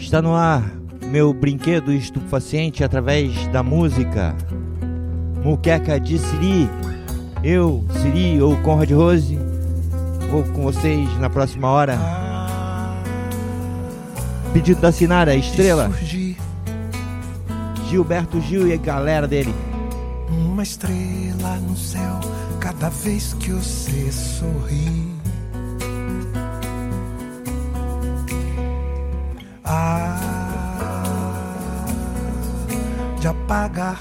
Está no ar, meu brinquedo estupefaciente através da música. Muqueca de Siri. Eu, Siri ou Conrad Rose, vou com vocês na próxima hora. Pedido da Sinara, Estrela. Gilberto Gil e a galera dele. Uma estrela no céu cada vez que você sorri. De apagar.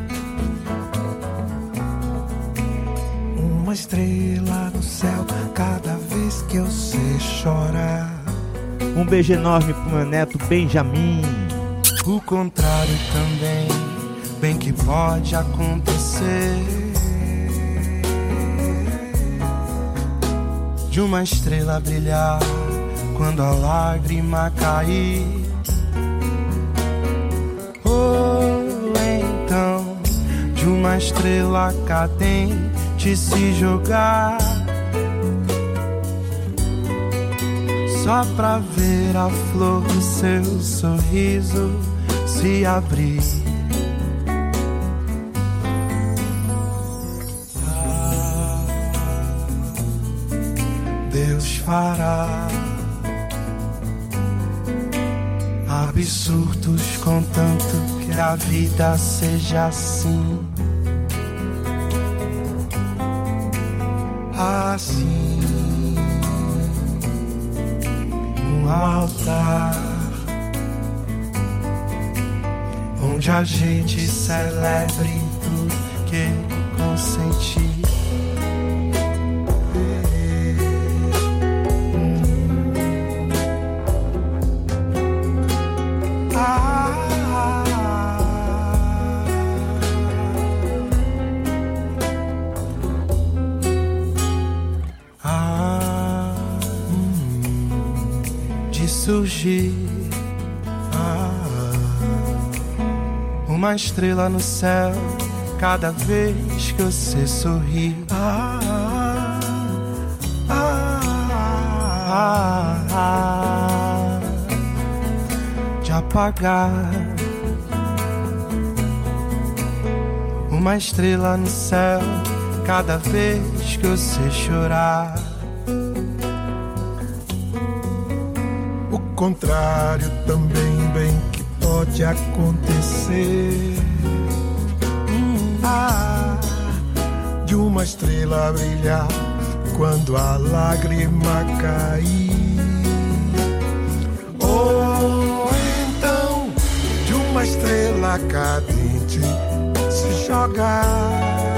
Uma estrela no céu cada vez que você chora. Um beijo enorme pro meu neto Benjamin. O contrário também, bem que pode acontecer. De uma estrela brilhar quando a lágrima cair. Ou então de uma estrela cadente se jogar, só pra ver a flor do seu sorriso se abrir. Deus fará absurdos contanto que a vida seja assim. Assim, um altar onde a gente celebre tudo que consentir. Surgir uma estrela no céu cada vez que você sorri. De apagar uma estrela no céu cada vez que você chorar. O contrário também bem que pode acontecer. De uma estrela brilhar quando a lágrima cair. Ou então de uma estrela cadente se jogar,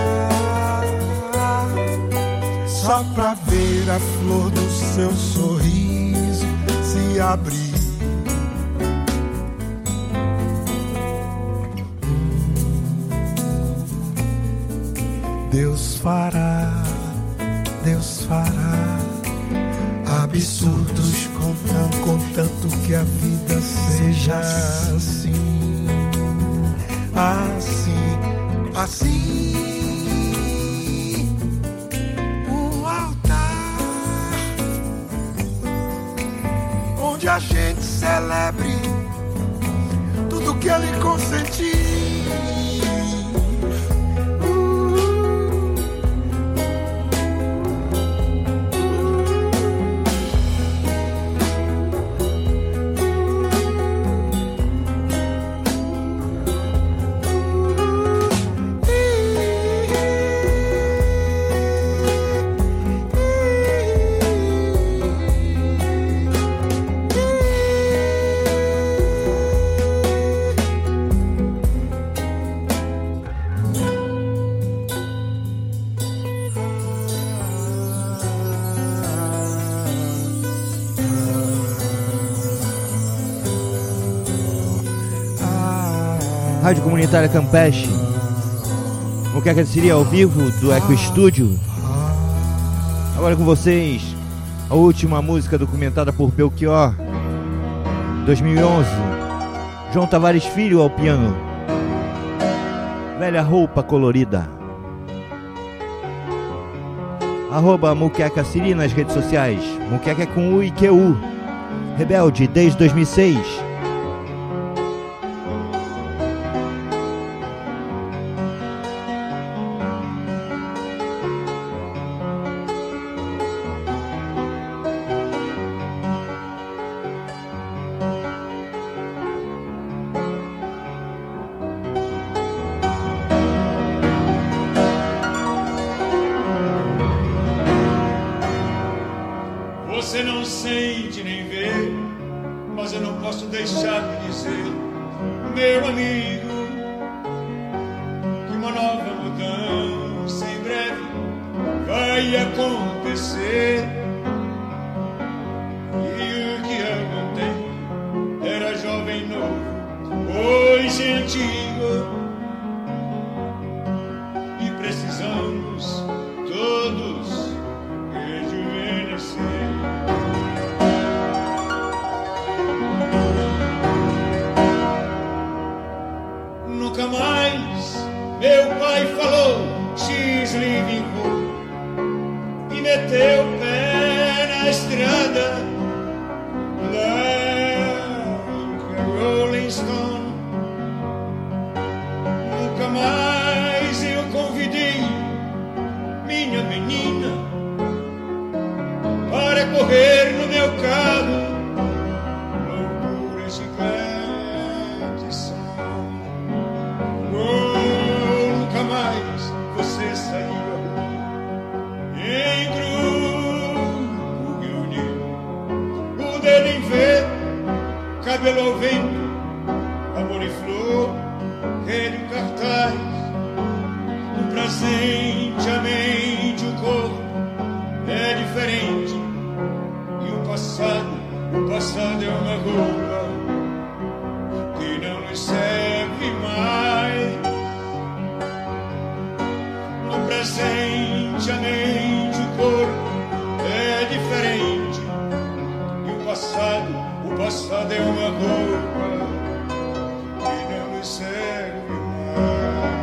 só pra ver a flor do seu sorriso se abrir. Deus fará absurdos contanto que a vida seja assim, assim, assim. Um altar onde a gente celebre tudo que ele consentir. Rádio Comunitária Campeche, Muqueca de Siri ao vivo do Eco Studio. Agora com vocês, a última música documentada por Belchior, 2011. João Tavares Filho ao piano. Velha roupa colorida. @Muqueca Siri nas redes sociais. Muqueca é com U e QU. Rebelde desde 2006. Você não sente nem vê, mas eu não posso deixar de dizer, meu amigo, que uma nova mudança em breve vai acontecer. E o que há algum tempo era jovem novo, hoje é antigo. E precisamos todos rejuvenescer. Nunca mais meu pai falou X living room e meteu o pé na estrada like a Rolling Stone. Nunca mais eu convidei minha menina para correr no meu carro loucuras de Gladson. Oh, nunca mais você saiu em grupo reunido, o dedo em V, cabelo ao vento, amor e flor, rede cartaz, um presente, a mente, o corpo é diferente. E o passado é uma roupa que não nos serve mais. No presente, a mente, o corpo é diferente. E o passado é uma roupa que não nos serve mais.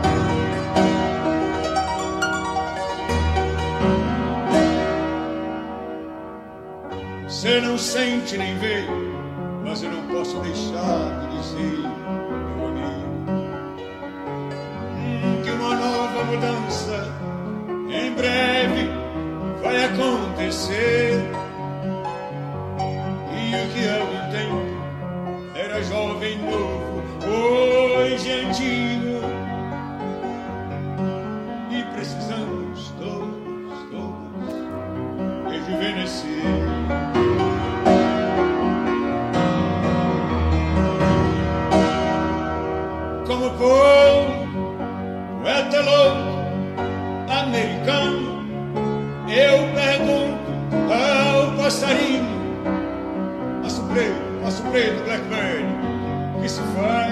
Você não sente nem vê, mas eu não posso deixar de dizer, meu amigo, que uma nova mudança em breve vai acontecer. E o que há algum tempo era jovem novo, hoje é antigo. E precisamos todos rejuvenescer. Como poeta louco americano, eu pergunto ao passarinho, aço preto, blackbird, que se faz?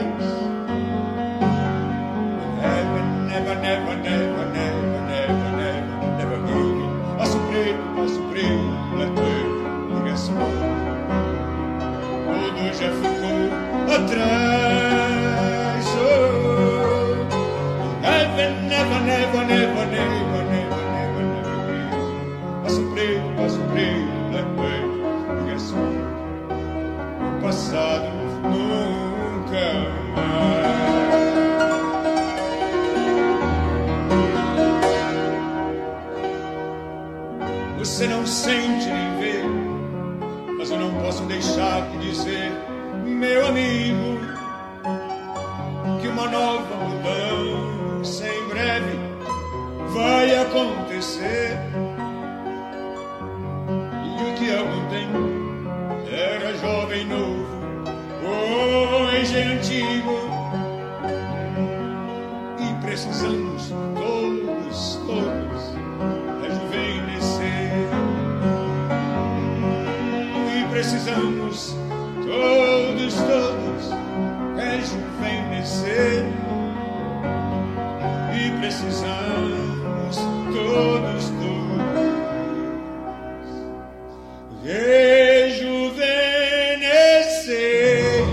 Never, never, never, never, never, never, never give. Aço preto, blackbird, que se faz? Tudo já ficou atrás. Never, never, never, never, never, never, never give. Aço preto, blackbird, porque só o passado nunca mais. Você não sente nem vê, mas eu não posso deixar de dizer, meu amigo, que uma nova mudança em breve vai acontecer. E o que há algum tempo era jovem novo, hoje é antigo. E precisamos todos rejuvenescer. E precisamos todos rejuvenescer. E precisamos todos rejuvenescer.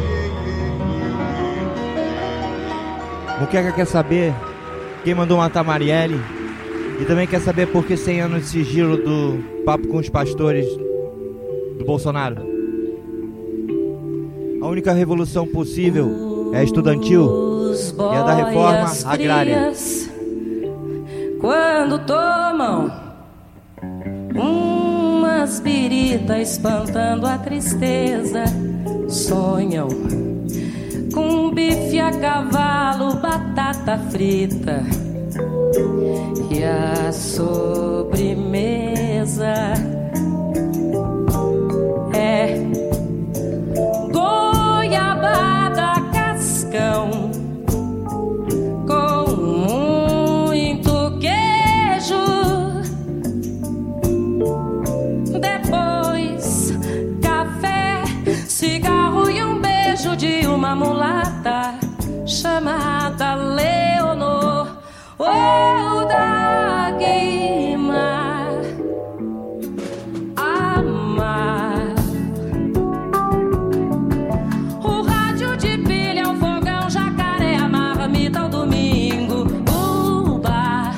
Muqueca quer saber quem mandou matar Marielle e também quer saber por que 100 anos de sigilo do Papo com os Pastores do Bolsonaro. A única revolução possível é a estudantil e a da reforma agrária. Quando tomam umas biritas espantando a tristeza, sonham com bife a cavalo, batata frita e a sobremesa. uma mulata chamada Leonor, ou Dagmar, amar. O rádio de pilha, o fogão, jacaré, a marmita ao domingo, o bar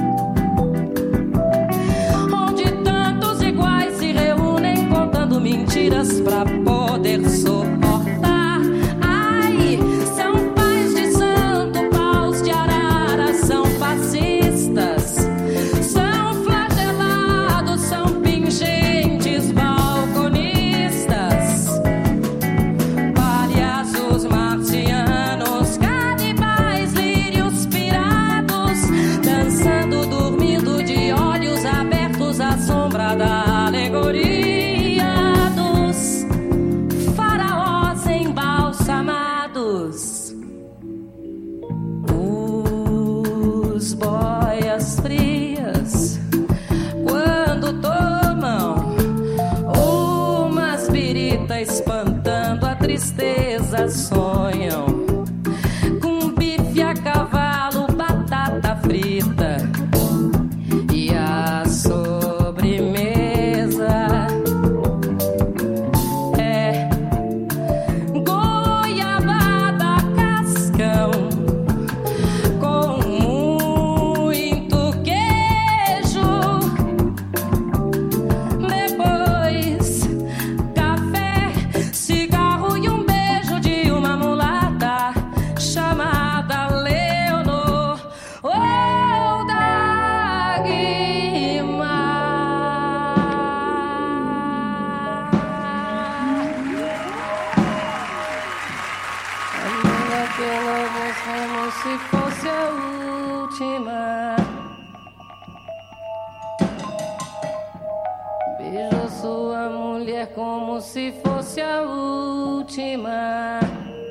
onde tantos iguais se reúnem contando mentiras pra poder suportar. Ai, são pais de santo, paus de arara, são fascistas, são flagelados, são pingentes, balconistas, palhaços marcianos, canibais, lírios pirados, dançando, dormindo de olhos abertos à sombra da alegoria dos faraós embalsamados. Os boias frias, quando tomam umas birita espantando a tristeza, sonham com bife a cavalo, batata frita e a sobremesa é goiabada cascão com muito queijo. Depois café, cigarro e um beijo de uma mulata chamada Leonor, ou Dagmar. Amiga pela voz como se fosse a última. Beijou sua mulher como se fosse a última.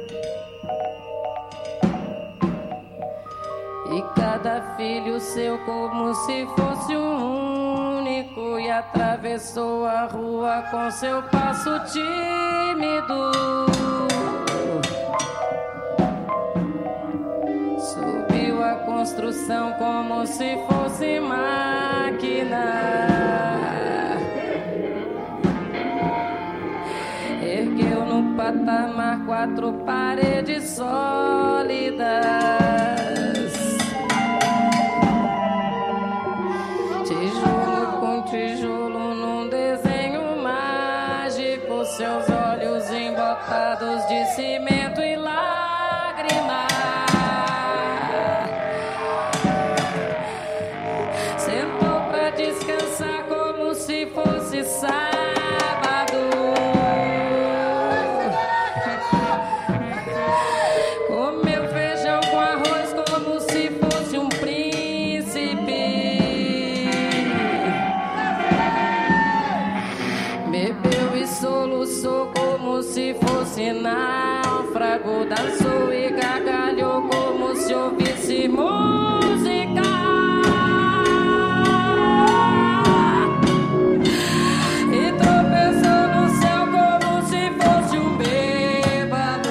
E cada filho seu como se fosse um único. E atravessou a rua com seu passo tímido. Subiu a construção como se fosse máquina. Ergueu no patamar 4 paredes sólidas. Tijolo com tijolo num desenho mágico. Seus olhos embotados de cimento e lágrimas. Sentou pra descansar como se fosse sábado. Comeu feijão com arroz como se fosse um príncipe. Bebeu e soluçou como se fosse náufrago. Dançou e gargalhou como se ouvisse música. E tropeçou no céu como se fosse um bêbado.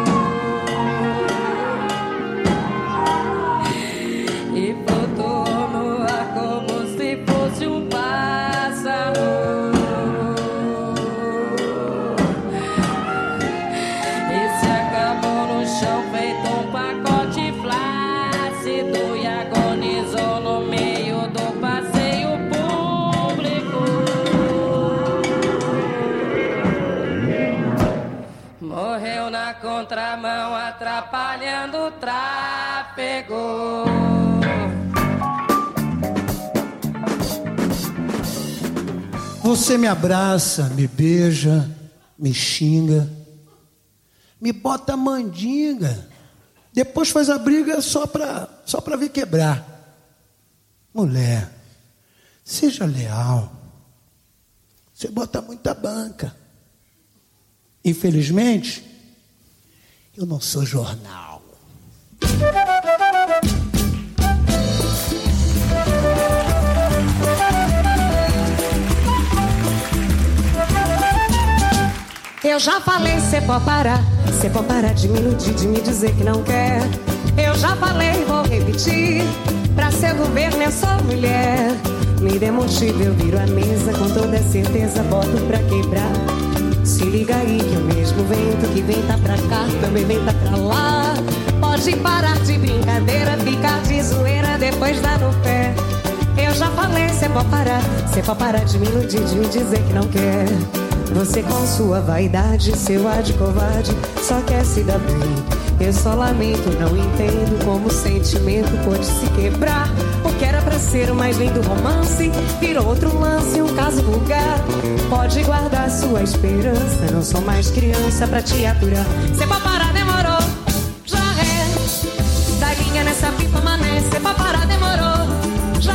E flutuou no ar como se fosse um pássaro. E se acabou no chão feito um pacote flácido. E agonizou no meio do passeio público. Morreu na contramão, atrapalhando o tráfego. Você me abraça, me beija, me xinga, me bota mandinga, depois faz a briga só pra ver quebrar. Mulher, seja leal. Você bota muita banca. Infelizmente, eu não sou jornal. Eu já falei, cê pode parar. Cê pode parar de me iludir, de me dizer que não quer. Eu já falei e vou repetir. Pra ser governo eu sou mulher. Me dê motivo, eu viro a mesa. Com toda certeza boto pra quebrar. Se liga aí que o mesmo vento que vem tá pra cá também vem tá pra lá. Pode parar de brincadeira, ficar de zoeira, depois dá no pé. Eu já falei, cê pode parar de me iludir, de me dizer que não quer. Você com sua vaidade, seu ar de covarde, só quer se dar bem. Eu só lamento, não entendo como o sentimento pode se quebrar. O que era pra ser o mais lindo romance virou outro lance, um caso vulgar. Pode guardar sua esperança, não sou mais criança pra te aturar. Cê pode parar, demorou, já é. Dá linha nessa pipa, mané, cê pode parar, demorou, já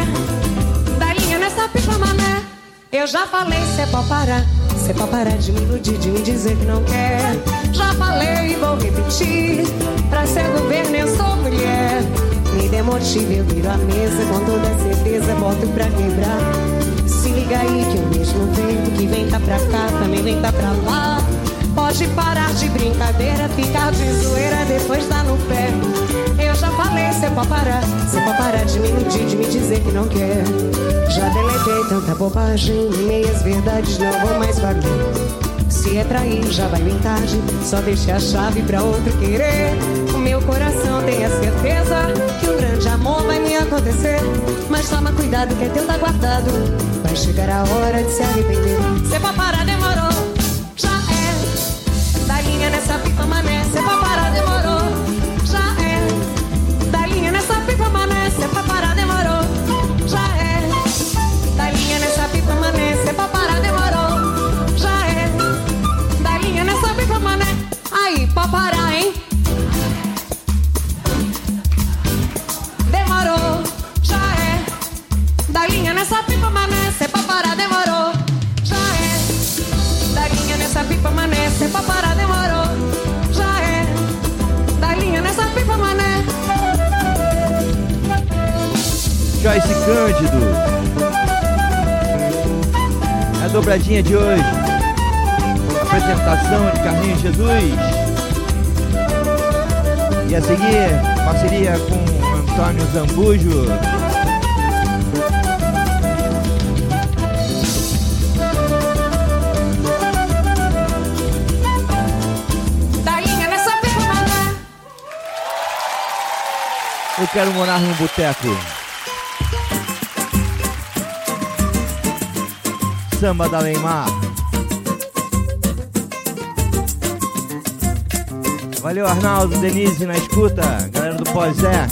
é. Dá linha nessa pipa, mané. Eu já falei, cê pode parar. Cê pode parar de me iludir, de me dizer que não quer. Já falei e vou repetir. Pra ser governo eu sou mulher. Me dê motivo, eu viro a mesa. Com toda certeza boto pra quebrar. Se liga aí que o mesmo vento que vem tá pra cá também vem tá pra lá. Pode parar de brincadeira, ficar de zoeira, depois dá no pé. Eu já falei, cê pode parar de me iludir, de me dizer que não quer. Já deletei tanta bobagem, meias verdades não vou mais valer. Se é trair, já vai bem tarde, só deixe a chave pra outro querer. O meu coração tem a certeza que um grande amor vai me acontecer. Mas toma cuidado que é teu tá guardado, vai chegar a hora de se arrepender. Cê pode parar, demorou, já é. Dá linha nessa pipa, mané, cê pode parar, demorou, já é. Dá linha nessa pipa, mané, cê pode parar, demorou, já é. Dá linha nessa pipa, mané, cê pode parar, demorou, já é. Dá linha nessa pipa, mané. Aí, pode parar, hein? Demorou, já é. Dá linha nessa pipa, mané, cê pode parar, demorou, já é. Dá linha nessa pipa, mané, cê pode parar, demorou, já é. Dá linha nessa pipa, mané. Joyce Cândido. A dobradinha de hoje. Apresentação de Carlinhos Jesus. E a seguir, parceria com Antônio Zambujo. Dá linha nessa pipa, mané. Eu quero morar num boteco. Samba da Leimar. Valeu, Arnaldo, Denise na escuta, galera do Pós-É.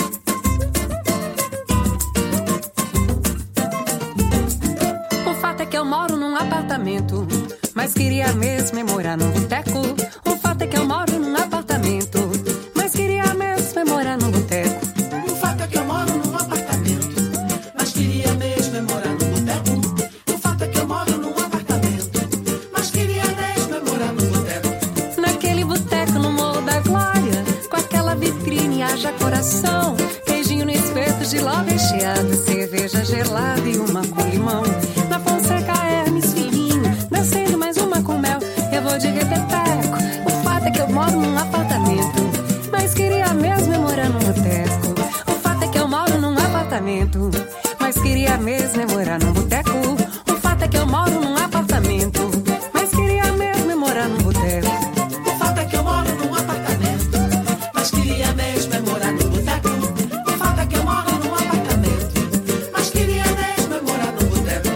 O fato é que eu moro num apartamento, mas queria mesmo é morar num boteco. O fato é que eu moro num apartamento, mas queria mesmo é morar num boteco. O fato é que eu moro num apartamento, mas queria mesmo é morar num boteco. O fato é que eu moro num apartamento, mas queria mesmo é morar num boteco. Naquele boteco no Morro da Glória, com aquela vitrine haja coração, queijinho no espeto de ló recheado, cerveja gelada e uma com limão. Na Fonseca Hermes fininho, descendo mais uma com mel. Eu vou de repeteco. O fato é que eu moro num apartamento, mas queria mesmo é morar num boteco. O fato é que eu moro num apartamento, mas queria mesmo é morar num boteco. O fato é que eu moro num apartamento, mas queria mesmo é morar num boteco. O fato é que eu moro num apartamento, mas queria mesmo é morar num boteco. O fato é que eu moro num apartamento, mas queria mesmo é morar num boteco.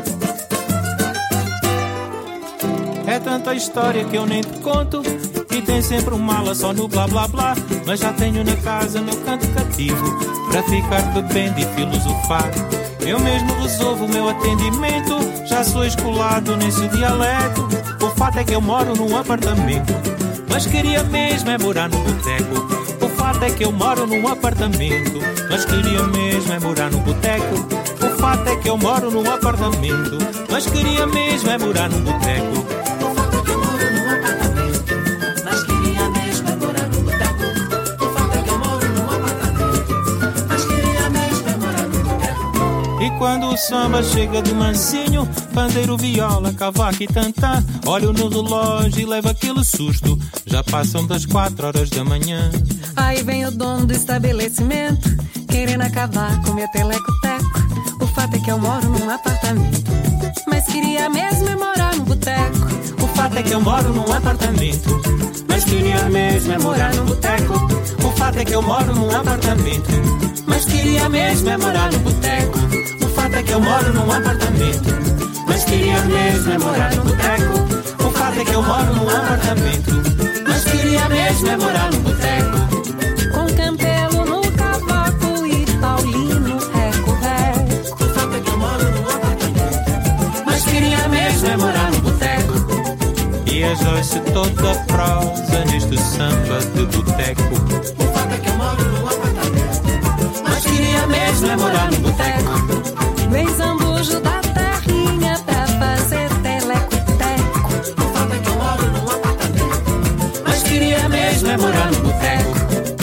É tanta história que eu nem te conto, e tem sempre um mala só no blá blá blá. Mas já tenho na casa meu canto cativo, pra ficar bebendo e filosofar. Eu mesmo resolvo o meu atendimento, já sou escolado nesse dialeto. O fato é que eu moro num apartamento, mas queria mesmo é morar num boteco. O fato é que eu moro num apartamento, mas queria mesmo é morar num boteco. O fato é que eu moro num apartamento, mas queria mesmo é morar num boteco. O fato é que eu moro num apartamento, mas queria mesmo é morar num boteco. O fato é que eu moro num apartamento, mas queria mesmo é morar num boteco. E quando o samba chega de mansinho, pandeiro, viola, cavaco e tantã. Olho no relógio e levo aquele susto, já passam das 4 horas da manhã. Aí vem o dono do estabelecimento, querendo acabar com meu teleco-teco. O fato é que eu moro num apartamento, mas queria mesmo é morar no boteco. O fato é que eu moro num apartamento, mas queria mesmo é morar no boteco. O fato é que eu moro num apartamento, mas queria mesmo é morar no boteco. O fato é que eu moro num apartamento, mas queria mesmo é morar no boteco. O fato é que eu moro num apartamento, mas queria mesmo é morar no boteco. Com Campelo no cavaco e Paulino reco-reco. O fato é que eu moro num apartamento, mas queria mesmo é morar no boteco. E a Joyce toda prosa neste samba de boteco. O fato é que eu moro num apartamento, mas queria mesmo é morar no boteco. Vem Zambujo da terrinha pra fazer teleco-teco. O fato é que eu moro num apartamento, mas queria mesmo é morar no boteco.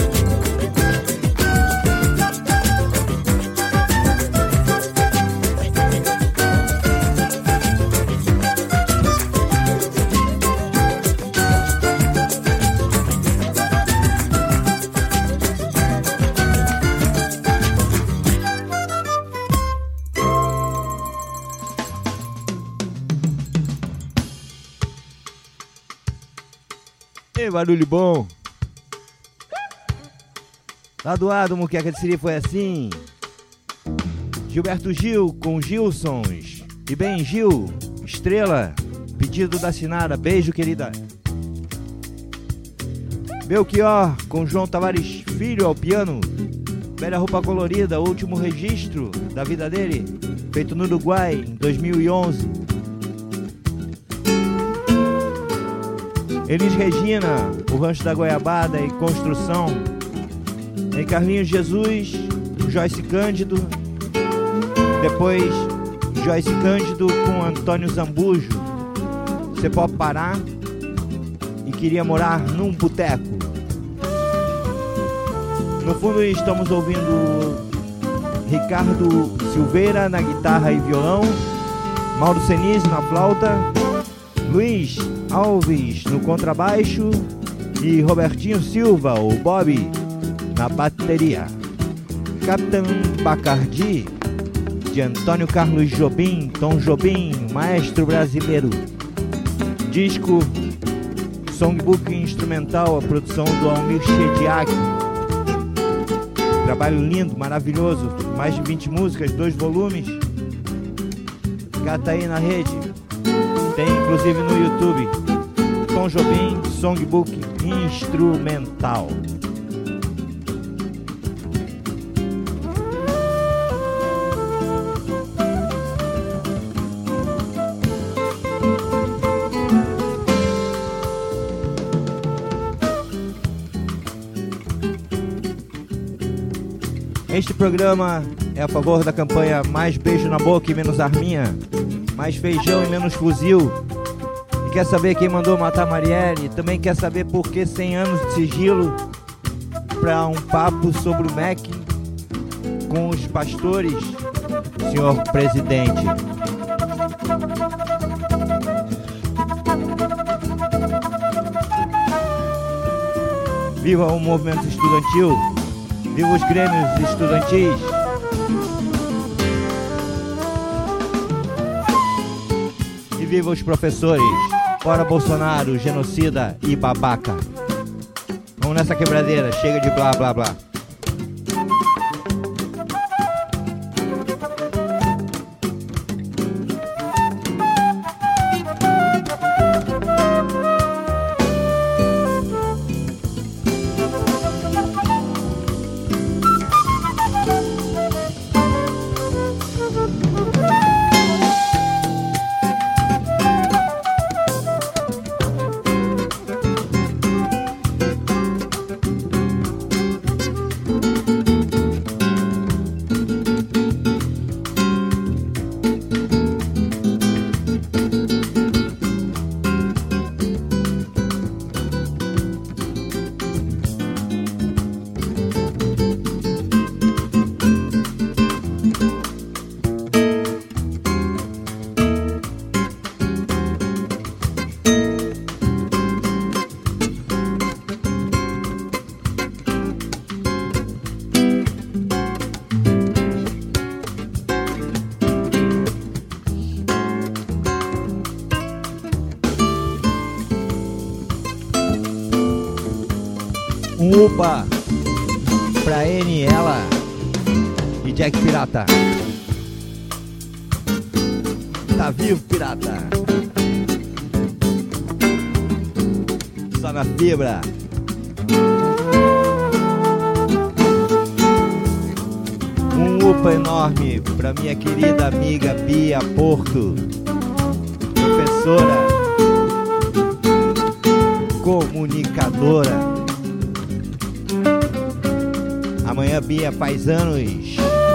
Barulho bom. Lado A do Muqueca de Siri foi assim. Gilberto Gil com Gilsons. E bem, Gil, Estrela, pedido da Sinara, beijo querida. Belchior com João Tavares Filho ao piano. Velha Roupa Colorida, último registro da vida dele, feito no Uruguai em 2011. Elis Regina, O Rancho da Goiabada e Construção. Em Carlinhos Jesus, Joyce Cândido. Depois, Joyce Cândido com Antônio Zambujo. Você pode parar e queria morar num boteco. No fundo, estamos ouvindo Ricardo Silveira na guitarra e violão, Mauro Senise na flauta, Luiz Alves no contrabaixo e Robertinho Silva, o Bob, na bateria. Capitão Bacardi, de Antônio Carlos Jobim, Tom Jobim, maestro brasileiro. Disco Songbook instrumental, a produção do Almir Shediak. Trabalho lindo, maravilhoso, mais de 20 músicas, 2 volumes. Cata aí na rede. Tem inclusive no YouTube. Tom Jobim, Songbook instrumental. Este programa é a favor da campanha Mais Beijo na Boca e Menos Arminha, Mais Feijão e Menos Fuzil. E quer saber quem mandou matar Marielle? Também quer saber por que 100 anos de sigilo para um papo sobre o MEC com os pastores, senhor presidente. Viva o movimento estudantil! Viva os grêmios estudantis! E viva os professores! Fora Bolsonaro, genocida e babaca! Vamos nessa quebradeira, chega de blá blá blá! upa pra N, ela e Jack Pirata. Tá vivo, pirata? Só na fibra. Um upa enorme pra minha querida amiga Bia Porto, professora, comunicadora. Amanhã Bia faz anos.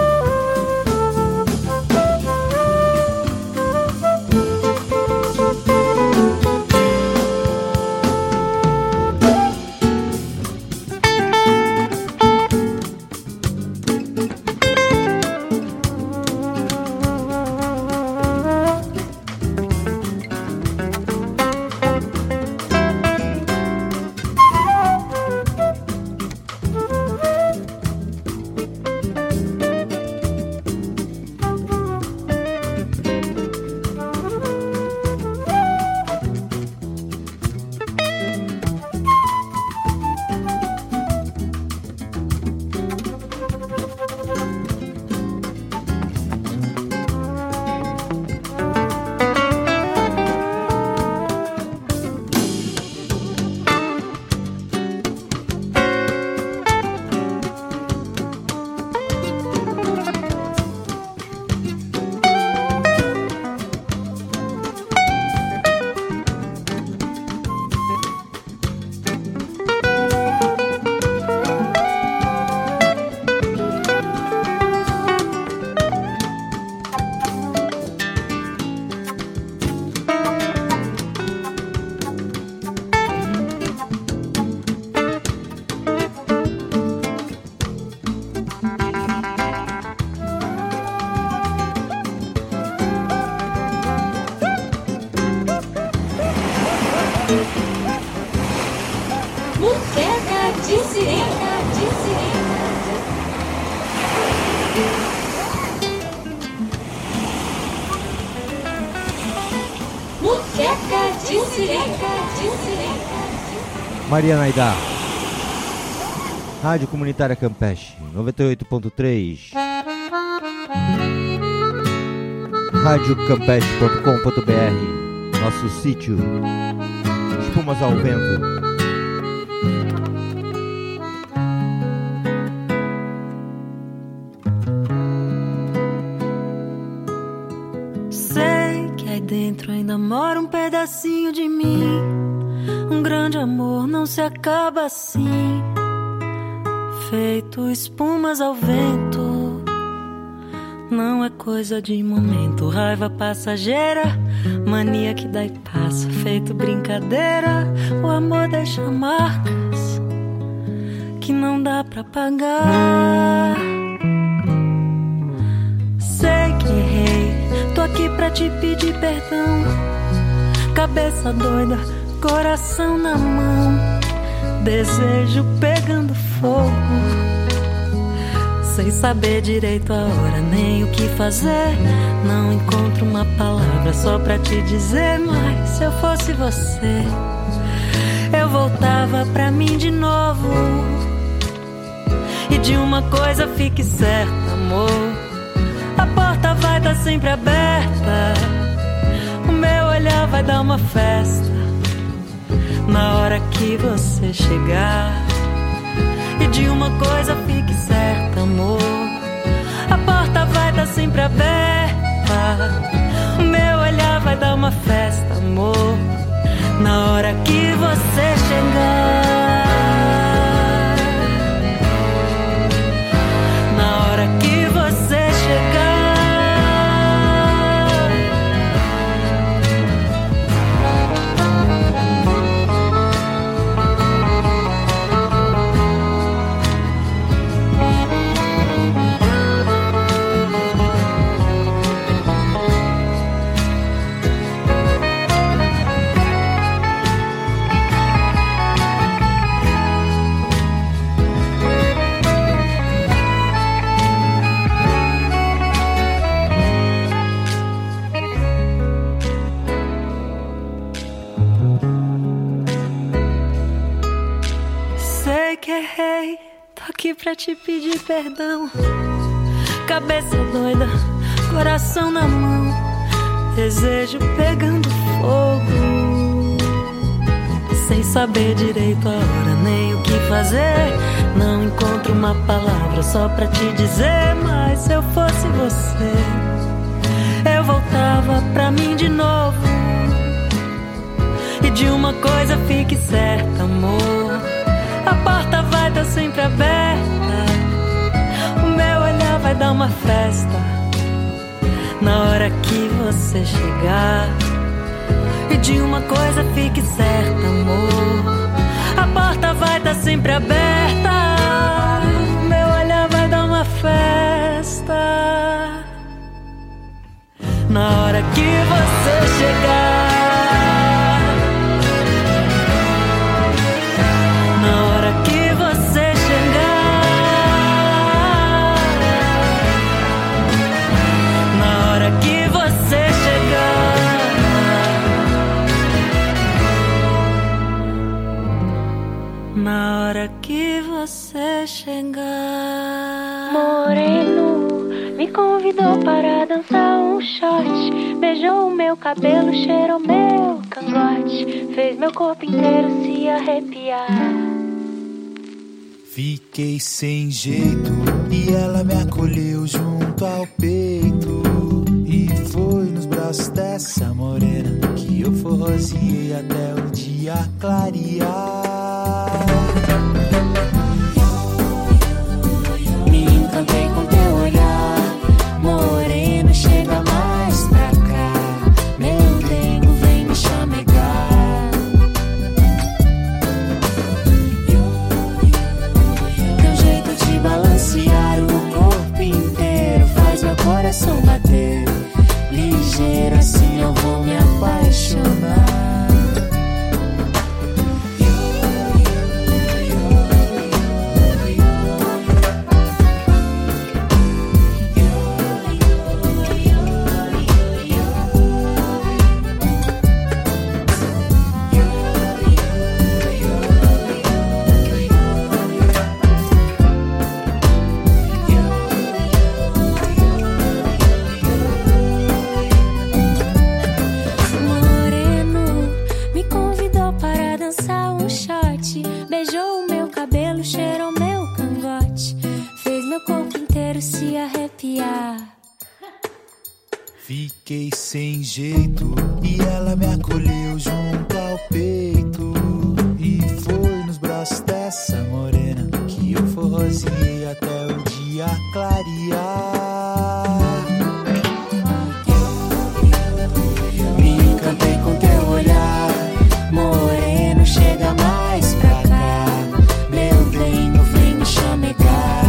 Maria Naidá, Rádio Comunitária Campeche, 98.3, radiocampeche.com.br, nosso sítio, Espumas ao Vento. Sei que aí dentro ainda mora um pedacinho de mim. Um grande amor não se acaba assim, feito espumas ao vento. Não é coisa de momento, raiva passageira, mania que dá e passa, feito brincadeira. O amor deixa marcas que não dá pra pagar. Sei que errei, tô aqui pra te pedir perdão. Cabeça doida, coração na mão, desejo pegando fogo, sem saber direito a hora nem o que fazer. Não encontro uma palavra só pra te dizer, mas se eu fosse você, eu voltava pra mim de novo. E de uma coisa fique certa, amor, a porta vai estar sempre aberta, o meu olhar vai dar uma festa na hora que você chegar. E de uma coisa fique certa, amor, a porta vai estar sempre aberta, o meu olhar vai dar uma festa, amor, na hora que você chegar. Na hora que você chegar. pra te pedir perdão. Cabeça doida, coração na mão, desejo pegando fogo. Sem saber direito a hora nem o que fazer, não encontro uma palavra só pra te dizer. Mas se eu fosse você, eu voltava pra mim de novo. E de uma coisa fique certa, amor, a porta vai estar sempre aberta, o meu olhar vai dar uma festa na hora que você chegar. E de uma coisa fique certa, amor, a porta vai estar sempre aberta, o meu olhar vai dar uma festa na hora que você chegar. Na hora que você chegar. Moreno me convidou para dançar um shot, beijou o meu cabelo, cheirou meu cangote, fez meu corpo inteiro se arrepiar. Fiquei sem jeito e ela me acolheu junto ao peito, e foi nos braços dessa morena que eu forroseei até o dia clarear. Me encantei com teu olhar, moreno, chega mais pra cá, meu dengo vem me chamegar. Teu jeito de balancear o corpo inteiro faz meu coração bater ligeiro, assim eu vou me apaixonar. Fiquei sem jeito e ela me acolheu junto ao peito, e foi nos braços dessa morena que eu forroseei até o dia clarear. Me encantei com teu olhar, moreno, chega mais pra cá, meu dengo vem me chamegar.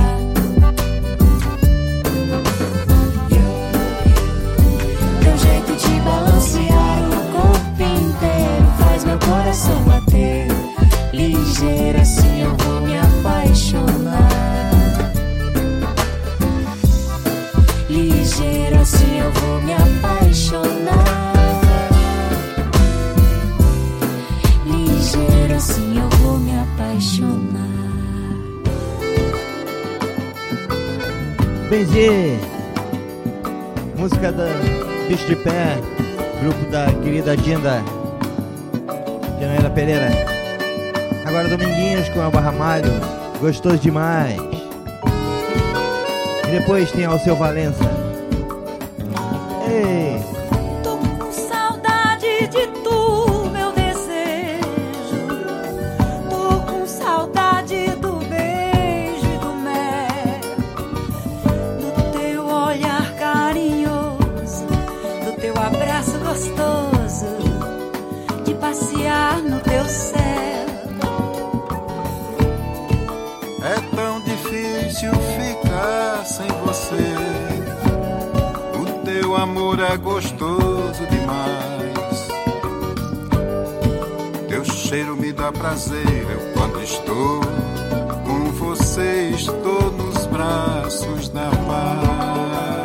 Balancear o corpo inteiro faz meu coração bater ligeiro, assim eu vou me apaixonar. Ligeiro, assim eu vou me apaixonar. Ligeiro, assim eu vou me apaixonar. Benzer, música da Bicho de Pé, grupo da querida Dinda Janaína Pereira. Agora Dominguinhos com Elba Ramalho, gostoso demais. E depois tem Alceu Valença. Ei! Tô com saudade de tu, meu desejo. Tô com saudade do beijo e do mel, do teu olhar carinhoso, teu abraço gostoso, de passear no teu céu. É tão difícil ficar sem você, o teu amor é gostoso demais, teu cheiro me dá prazer, eu quando estou com você estou nos braços da paz.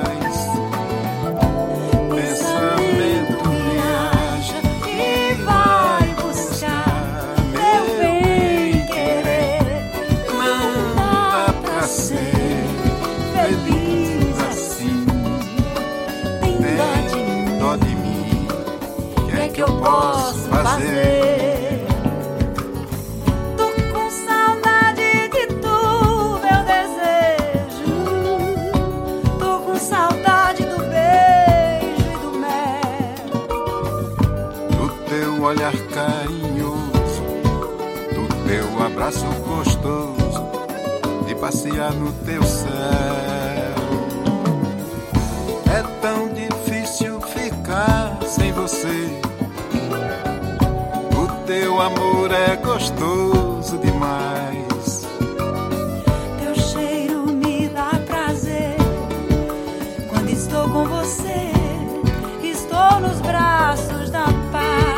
posso fazer? Tô com saudade de tu, meu desejo. Tô com saudade do beijo e do mel, do teu olhar carinhoso, do teu abraço gostoso, de passear no teu céu. É tão difícil ficar sem você. O teu amor é gostoso demais. teu cheiro me dá prazer. Quando estou com você, estou nos braços da paz.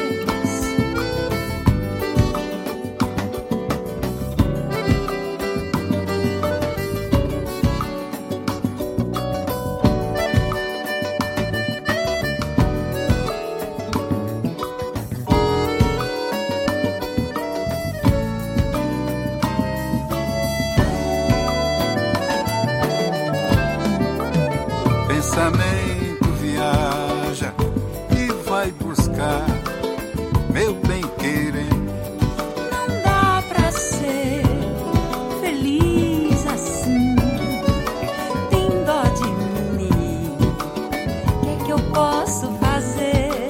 Pensamento viaja e vai buscar meu bem querer. Não dá pra ser feliz assim. Tem dó de mim. O que eu posso fazer?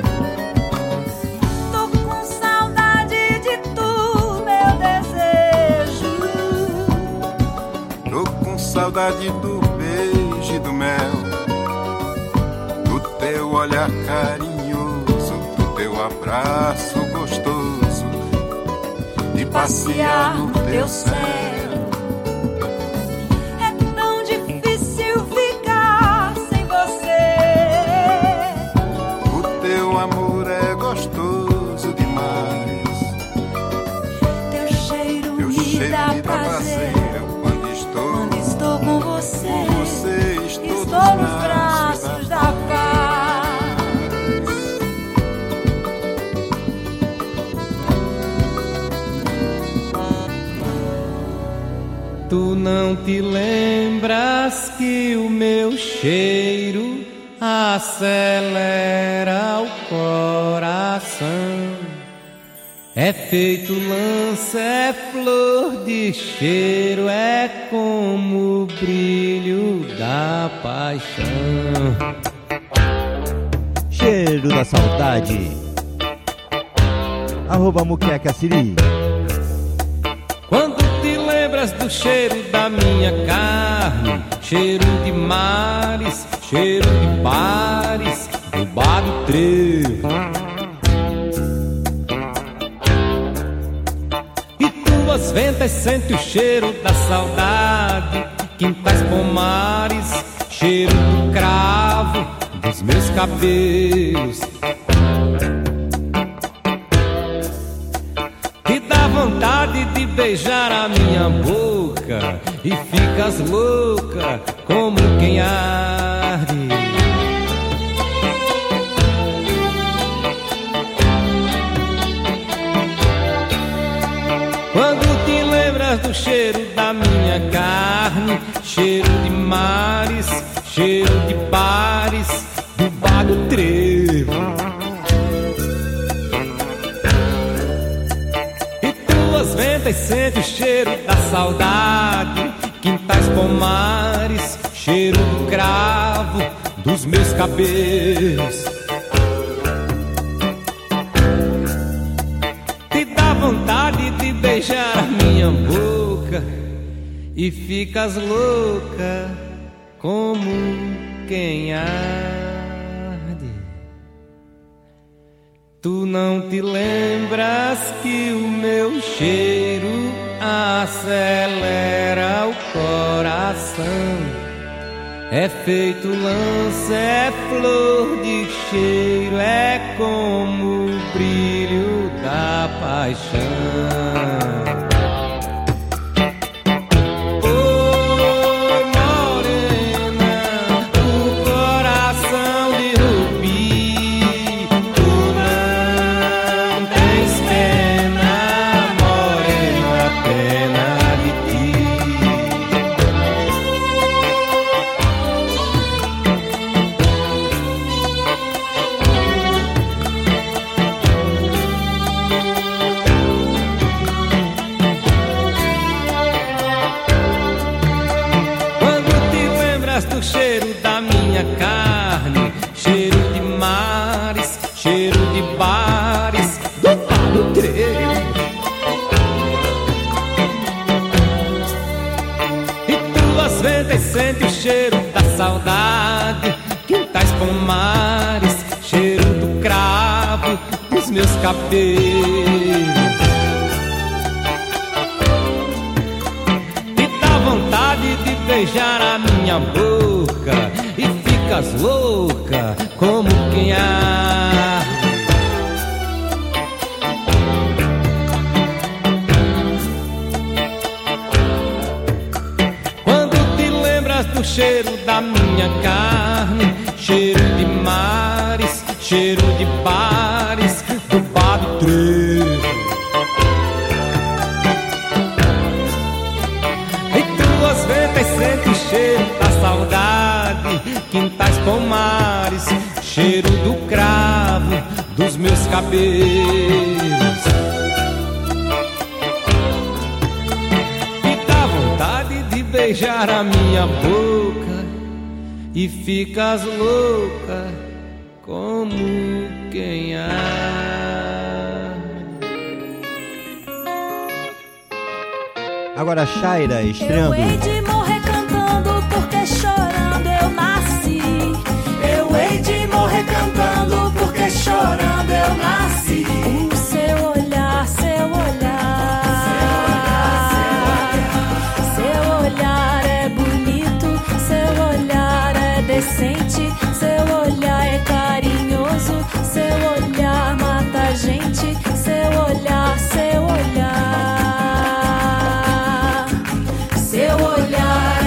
Tô com saudade de tu, meu desejo. Tô com saudade do beijo e do mel, do teu olhar carinhoso, do teu abraço gostoso, de passear no teu céu. É tão difícil ficar sem você. O teu amor é gostoso demais. Teu cheiro me dá prazer. Quando estou com você, estou nos braços da paz. Tu não te lembras que o meu cheiro acelera o coração? É feito lança, é flor de cheiro, é como o brilho da paixão. Cheiro da saudade. @Muqueca Siri. Quando te lembras do cheiro da minha carne, cheiro de mares, cheiro de bares, do bar do trevo. Tuas ventas sente o cheiro da saudade, quintais, pomares, cheiro do cravo dos meus cabelos. Que dá vontade de beijar a minha boca e ficas louca como quem arde. Quando te lembras do cheiro da minha carne, cheiro de mares, cheiro de bares, do bar do trevo. E tuas ventas sente o cheiro da saudade, quintais, pomares, cheiro do cravo dos meus cabelos. Vontade de beijar a minha boca e ficas louca como quem arde. Tu não te lembras que o meu cheiro acelera o coração? É feito lança, é flor de cheiro, é como o brilho da paixão. Pomares, cheiro de bares do Palo Trevo. E tuas ventas sentem o cheiro da saudade, quintais Pomares, cheiro do cravo dos meus cabelos. E dá vontade de beijar a minha boca e ficas louca como quem há. Quando te lembras do cheiro da minha carne, cheiro de mares, cheiro de bares do Palo Trevo. E tuas ventas sentem o cheiro da saudade, quintais Pomares, cheiro do cravo dos meus cabelos. E dá vontade de beijar a minha boca e ficas louca como quem há. Agora a Shaira estreando. Eu hei de morrer cantando porque chorando eu nasci. Eu hei de morrer cantando porque chorando eu nasci. O seu olhar, seu olhar, seu olhar é bonito, seu olhar é decente, seu olhar é carinhoso, seu olhar mata a gente, seu olhar, seu olhar, seu olhar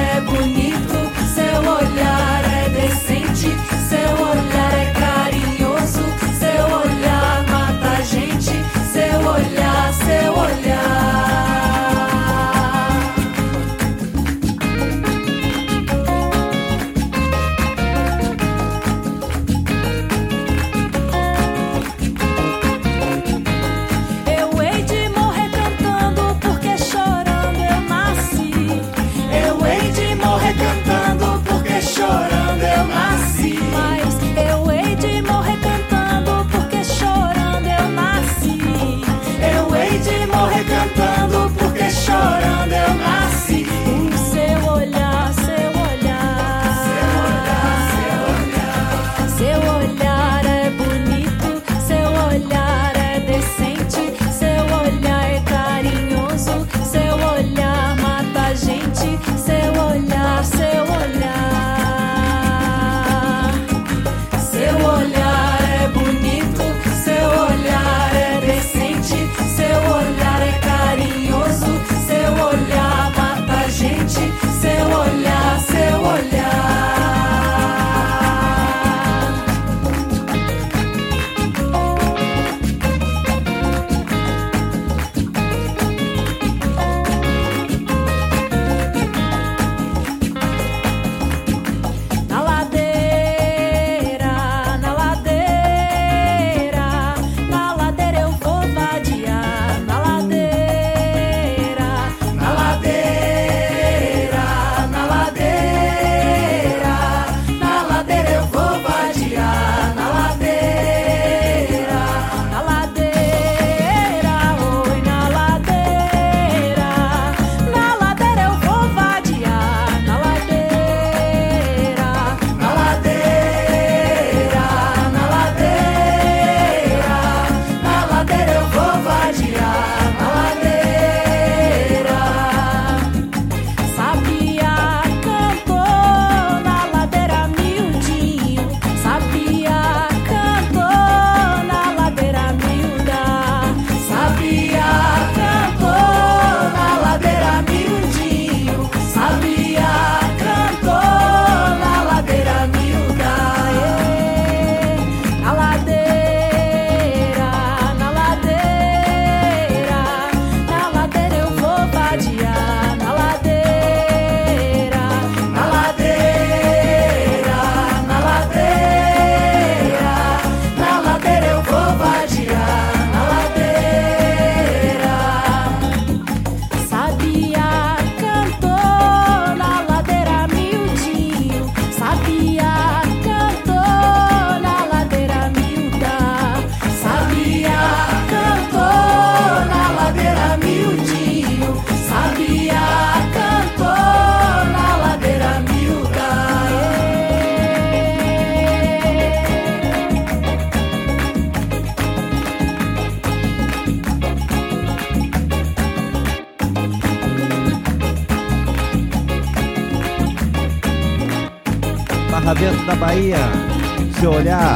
Barravento da Bahia, seu olhar.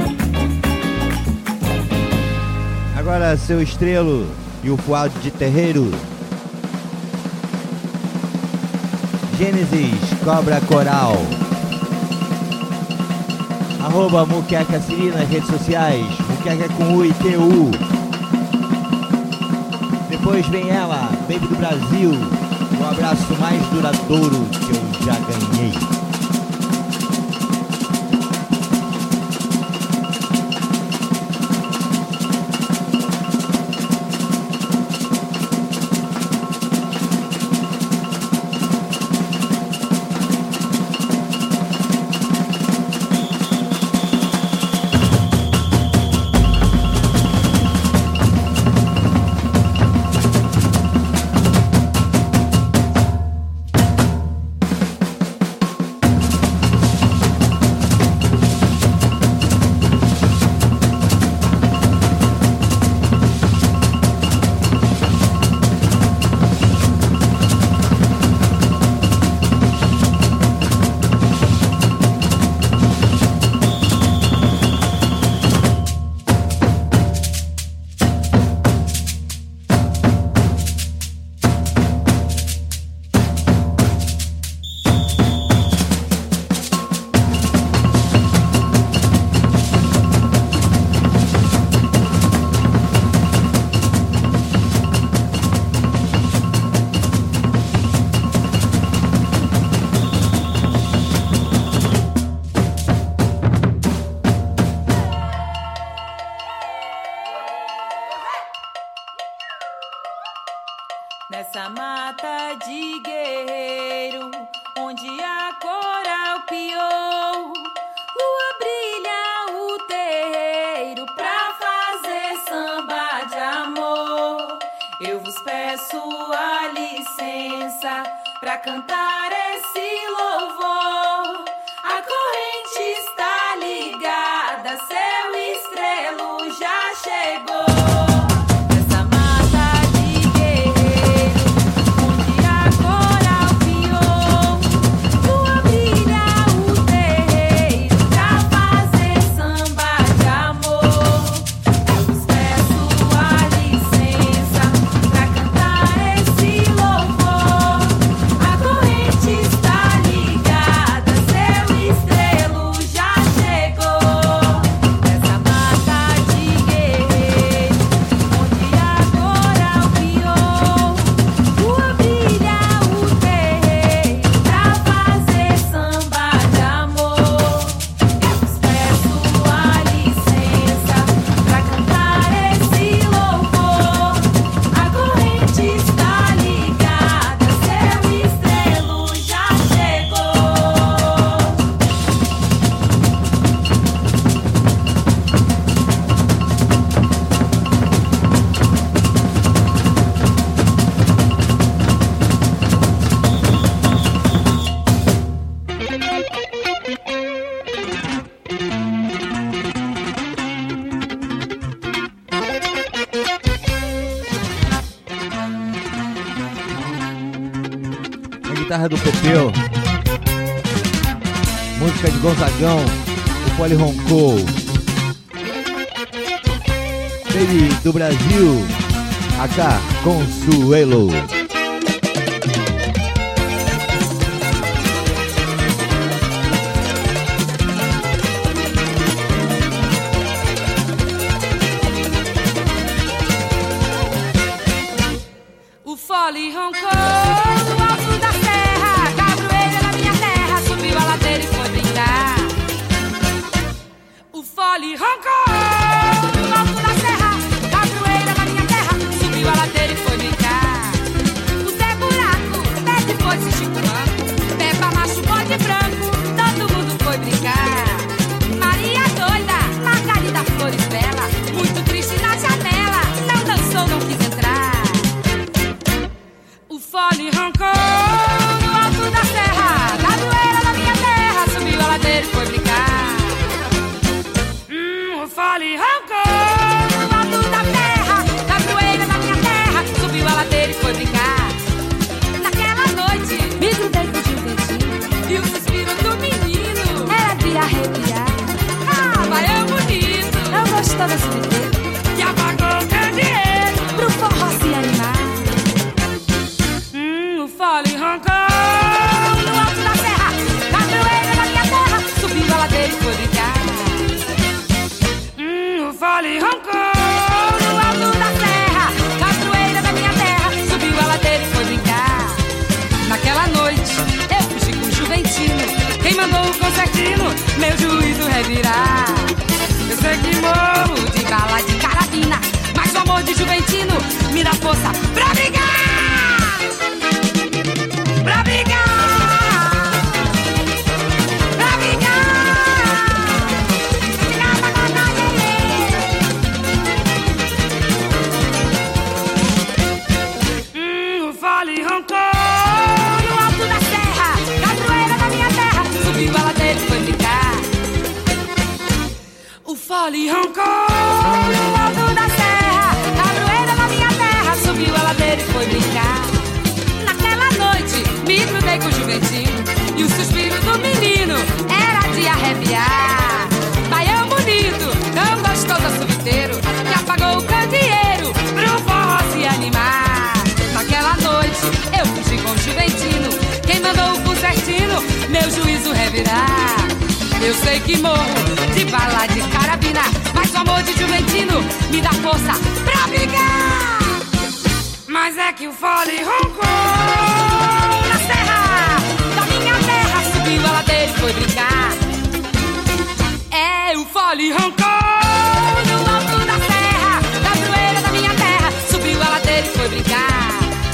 Agora seu Estrelo e o Fuado de Terreiro. Gênesis, Cobra Coral. @ Muqueca Siri nas redes sociais. Muqueca com U e T-U. Depois vem ela, Baby do Brasil. O abraço mais duradouro que eu já ganhei. Nessa mata de guerreiro, onde a coral piou, lua brilha o terreiro pra fazer samba de amor. Eu vos peço a licença pra cantar esse louvor. A corrente está ligada, seu estrelo já chegou. Guitarra do Pepeu, música de Gonzagão, o Poli roncou. Baby do Brasil, AK Consuelo. O fole roncou no alto da serra, cabroeira da minha terra, subiu a ladeira e foi brincar. O fole roncou no alto da serra, cabroeira da minha terra, subiu a ladeira e foi brincar. O Zé Buraco, Pepe foi se esticando, Peppa macho, bode branco, todo mundo foi brincar. Maria doida, Margarida Flores Bela, muito triste na janela, não dançou, não quis entrar. O fole roncou no alto da serra, cabroeira da minha terra, subiu a ladeira e foi brincar. O fole roncou no alto da terra, cabroeira da minha terra, subiu a ladeira e foi brincar. Naquela noite, me grudei com o dedinho e o suspiro do menino gostou desse bebê? Que apagou o candeeiro pro forró se animar. O fole roncou no alto da serra, capoeira da minha terra, subiu a ladeira e foi brincar. O fole roncou no alto da serra, capoeira da minha terra, subiu a ladeira e foi brincar. Naquela noite eu fugi com o juventino, quem mandou o concertino, meu juízo revirar. Eu sei que morro de bala de carabina, mas o amor de juventino me dá força pra brigar. Pra brigar, pra brigar, pra cantar o fole roncou no alto da serra, capoeira da minha terra, subiu a ladeira e foi brincar. O fole roncou no alto da serra, capoeira da minha terra, subiu a ladeira e foi brincar. Naquela noite me cruzei com o juventino e o suspiro do menino era de arrepiar. Baião bonito, tão gostoso açuiteiro, que apagou o candeeiro pro forró se animar. Naquela noite eu fugi com o juventino, quem mandou o concertino, meu juízo revirar. Eu sei que morro de bala de carabina, mas o amor de juventino me dá força pra brigar. Mas é que o fole roncou na serra da minha terra, subiu a ladeira e foi brincar. É, o fole roncou no alto da serra, da capoeira da minha terra, subiu a ladeira e foi brincar.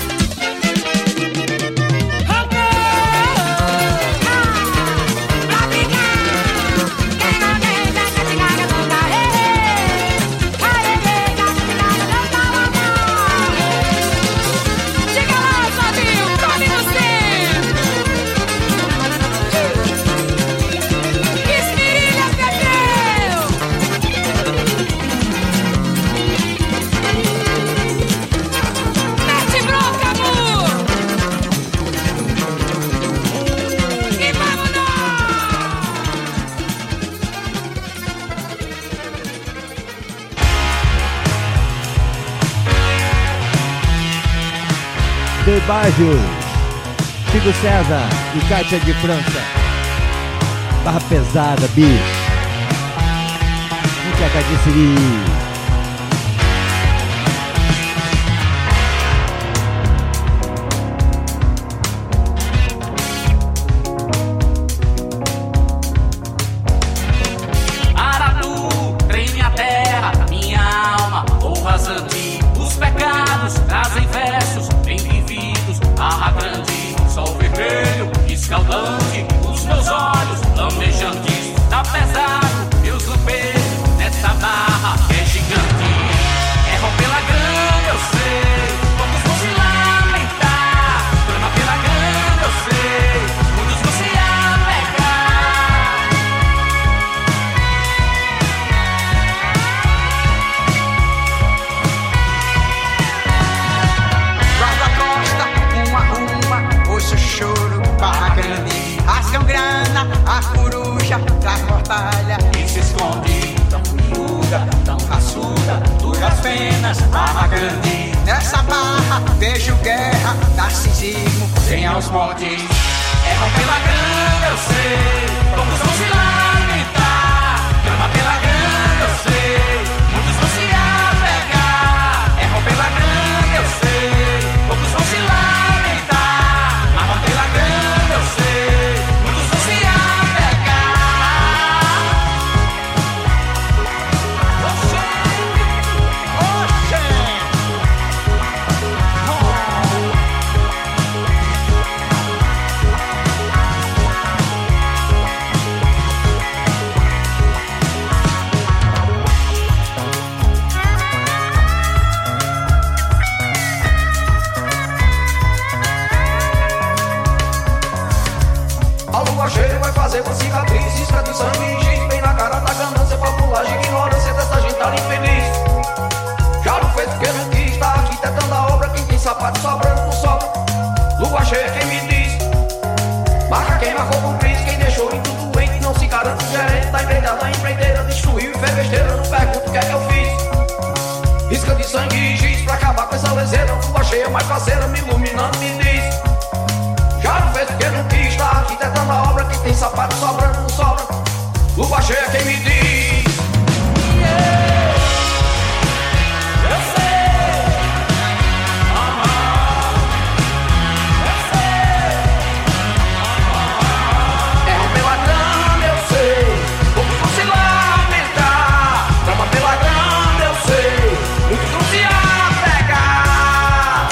De Bajos, Chico César e Cátia de França. Barra pesada, bicho. Não quer Cadiciri. Aratu, treme a terra, minha alma, honras antigos, os pecados trazem versos bem vividos. Barra grande, sol vermelho, escaldante, os meus olhos lamejantes, tá pesado, Deus no peito, nessa barra é gigante. É romper a grana, eu sei, vamos vão se lamentar. Grama pela grana, eu sei, muitos vão se apegar. Guarda a costa, uma, ouço o choro, barra grande, rasgam grana, a coruja traz mortalha e se esconde, tão miúda, tão raçuda, duras penas, barra grande. Nessa barra vejo guerra, narcisismo, sem aos montes. É romper a grana, eu sei, poucos vão se lamentar. Grama pela grana, eu sei, muitos vão se apegar. É romper a grana, eu sei, poucos vão se lamentar. Mas romper a grana, eu sei, muitos vão se apegar. Oxê, oxê. essa lezeira, lua cheia, mais faceira, me iluminando, me diz. Já não fez porque não quis, tá arquitetando a obra que tem sapato sobrando, não sobra. Lua cheia, quem me diz? Eu sei. Erro pela grana, eu sei. Poucos vão se lamentar. Trama pela grana, eu sei. Muitos vão se apegar.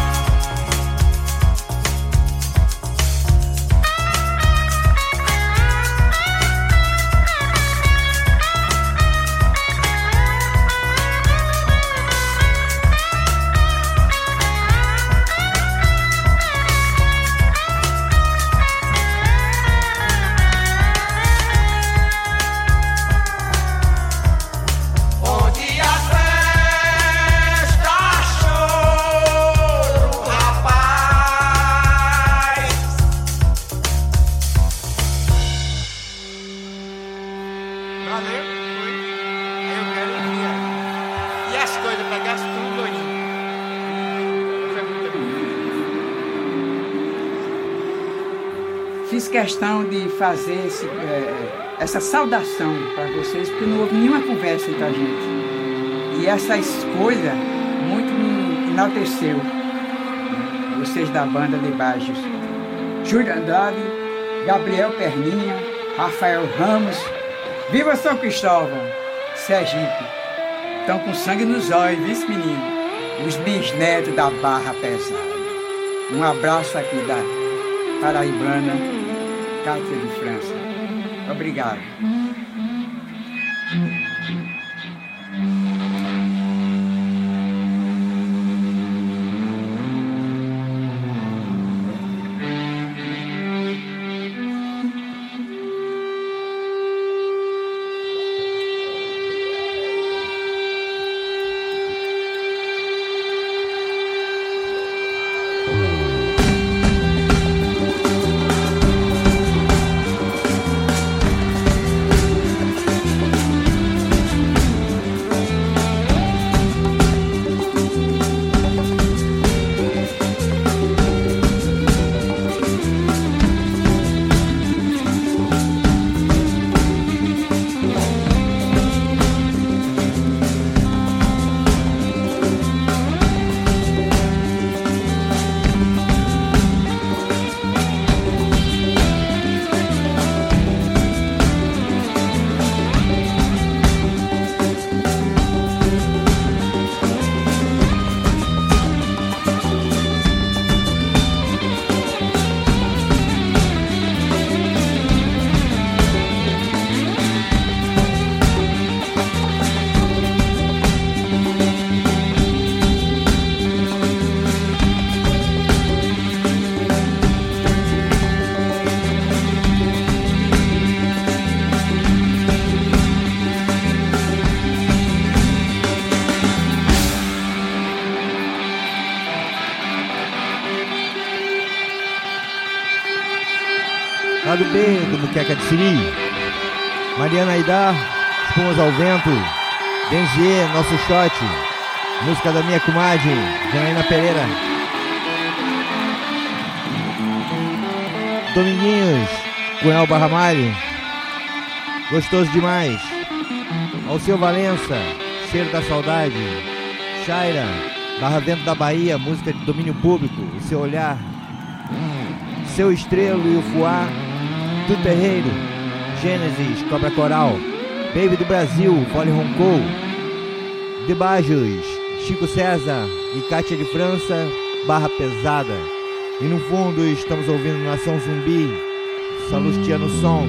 Onde as festas choram, rapaz. Valeu, fui. Eu quero ir. E as coisas, pegasse tudo doidinho. Foi muito bom. Fiz questão de fazer essa saudação para vocês, porque não houve nenhuma conversa entre a gente. E essa escolha muito me enalteceu. Vocês da banda de Bajos. Júlio Andrade, Gabriel Perninha, Rafael Ramos. Viva São Cristóvão, Sergipe. Estão com sangue nos olhos, viu, menino? Os bisnetos da Barra Pesada. Um abraço aqui da paraibana, Cátia de França. Obrigado. Lado B do Muqueca de Siri, Mariana Aidar, Espumas ao Vento, Denzier, Nosso Shot, música da minha comadre, Janaína Pereira, Dominguinhos, Cunhal Barramalho, Gostoso Demais, Alceu Valença, Cheiro da Saudade, Shaira, Barra Vento da Bahia, música de domínio público, O Seu Olhar, Seu Estrelo e o Fuá, do Terreiro, Gênesis, Cobra Coral, Baby do Brasil, Fole Roncou, De Bajos, Chico César e Cátia de França, Barra Pesada. E no fundo estamos ouvindo Nação Zumbi, Salustiano Som.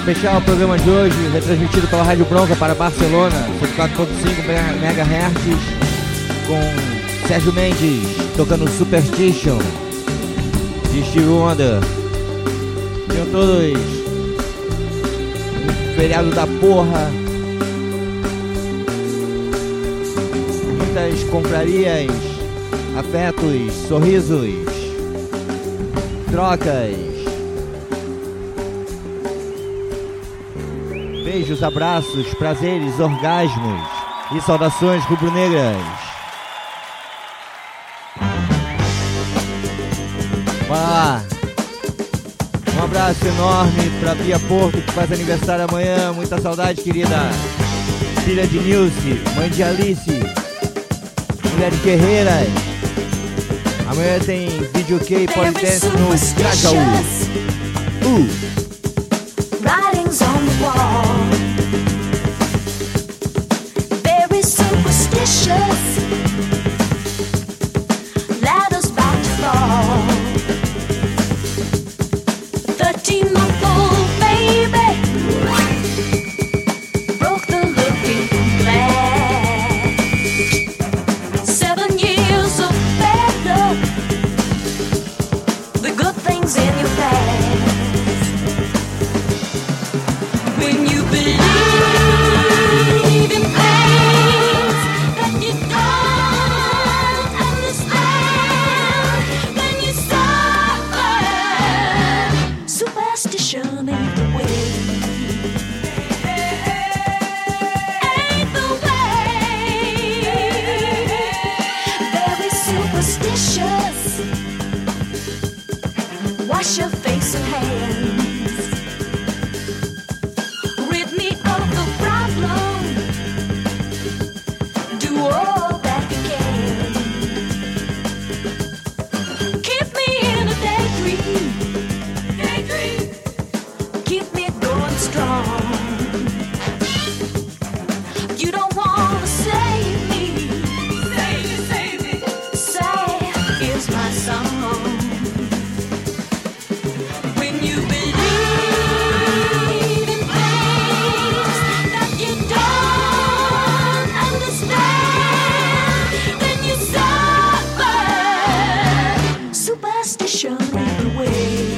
fechar o programa de hoje, retransmitido pela Rádio Bronca para Barcelona, 104.5 MHz, com Sérgio Mendes tocando Superstition de Stevie Wonder. Tenham todos um feriado da porra, muitas comprarias, afetos, sorrisos, trocas. Beijos, abraços, prazeres, orgasmos e saudações rubro-negras. Bora lá. Um abraço enorme pra Bia Porto, que faz aniversário amanhã. Muita saudade, querida. Filha de Nilce, mãe de Alice, mulher de guerreiras. Amanhã tem videokê e polidense no Grajaú. Writings on the wall, very superstitious, ladders about to fall. 13-month-old baby broke the looking glass. 7 years of bad luck, the good things in your past. When you believe in things that you don't understand, then you suffer. Superstition ain't the way. Ain't the way. Very superstitious. Wash your face and hands. Rid me of the problem. Do all that you can. Keep me in a daydream. Keep me going strong. You don't wanna save me. Save me. Say is my song. When you believe in things that you don't understand, then you suffer. Superstition ain't the way.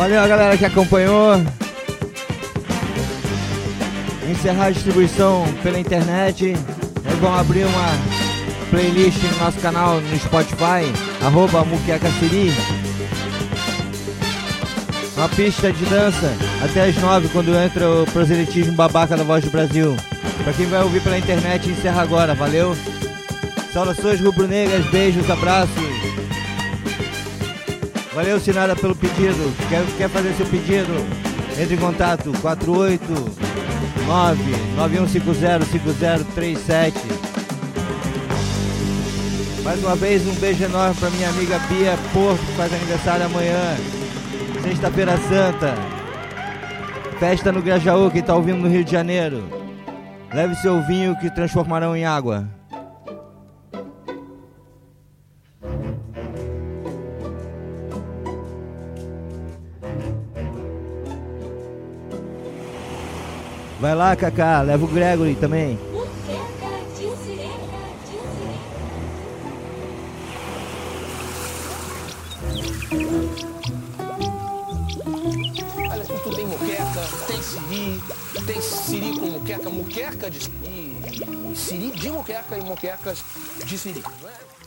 Valeu a galera que acompanhou. Encerrar a distribuição pela internet. Eles vão abrir uma playlist no nosso canal no Spotify, @muquecasiri. Uma pista de dança até as 9, quando entra o proselitismo babaca da Voz do Brasil. Pra quem vai ouvir pela internet, encerra agora, valeu? Saudações rubro-negras, beijos, abraços. Valeu, Sinara, pelo pedido. Quer fazer seu pedido? Entre em contato, 489-9150-5037. Mais uma vez, um beijo enorme pra minha amiga Bia Porto, que faz aniversário amanhã. Sexta-feira Santa. Festa no Grajaú, quem tá ouvindo no Rio de Janeiro. Leve seu vinho que transformarão em água. Vai lá, Cacá, leva o Gregory também. Olha, tu tem moqueca, tem siri com moqueca de siri, siri de moqueca e moquecas de siri, não é?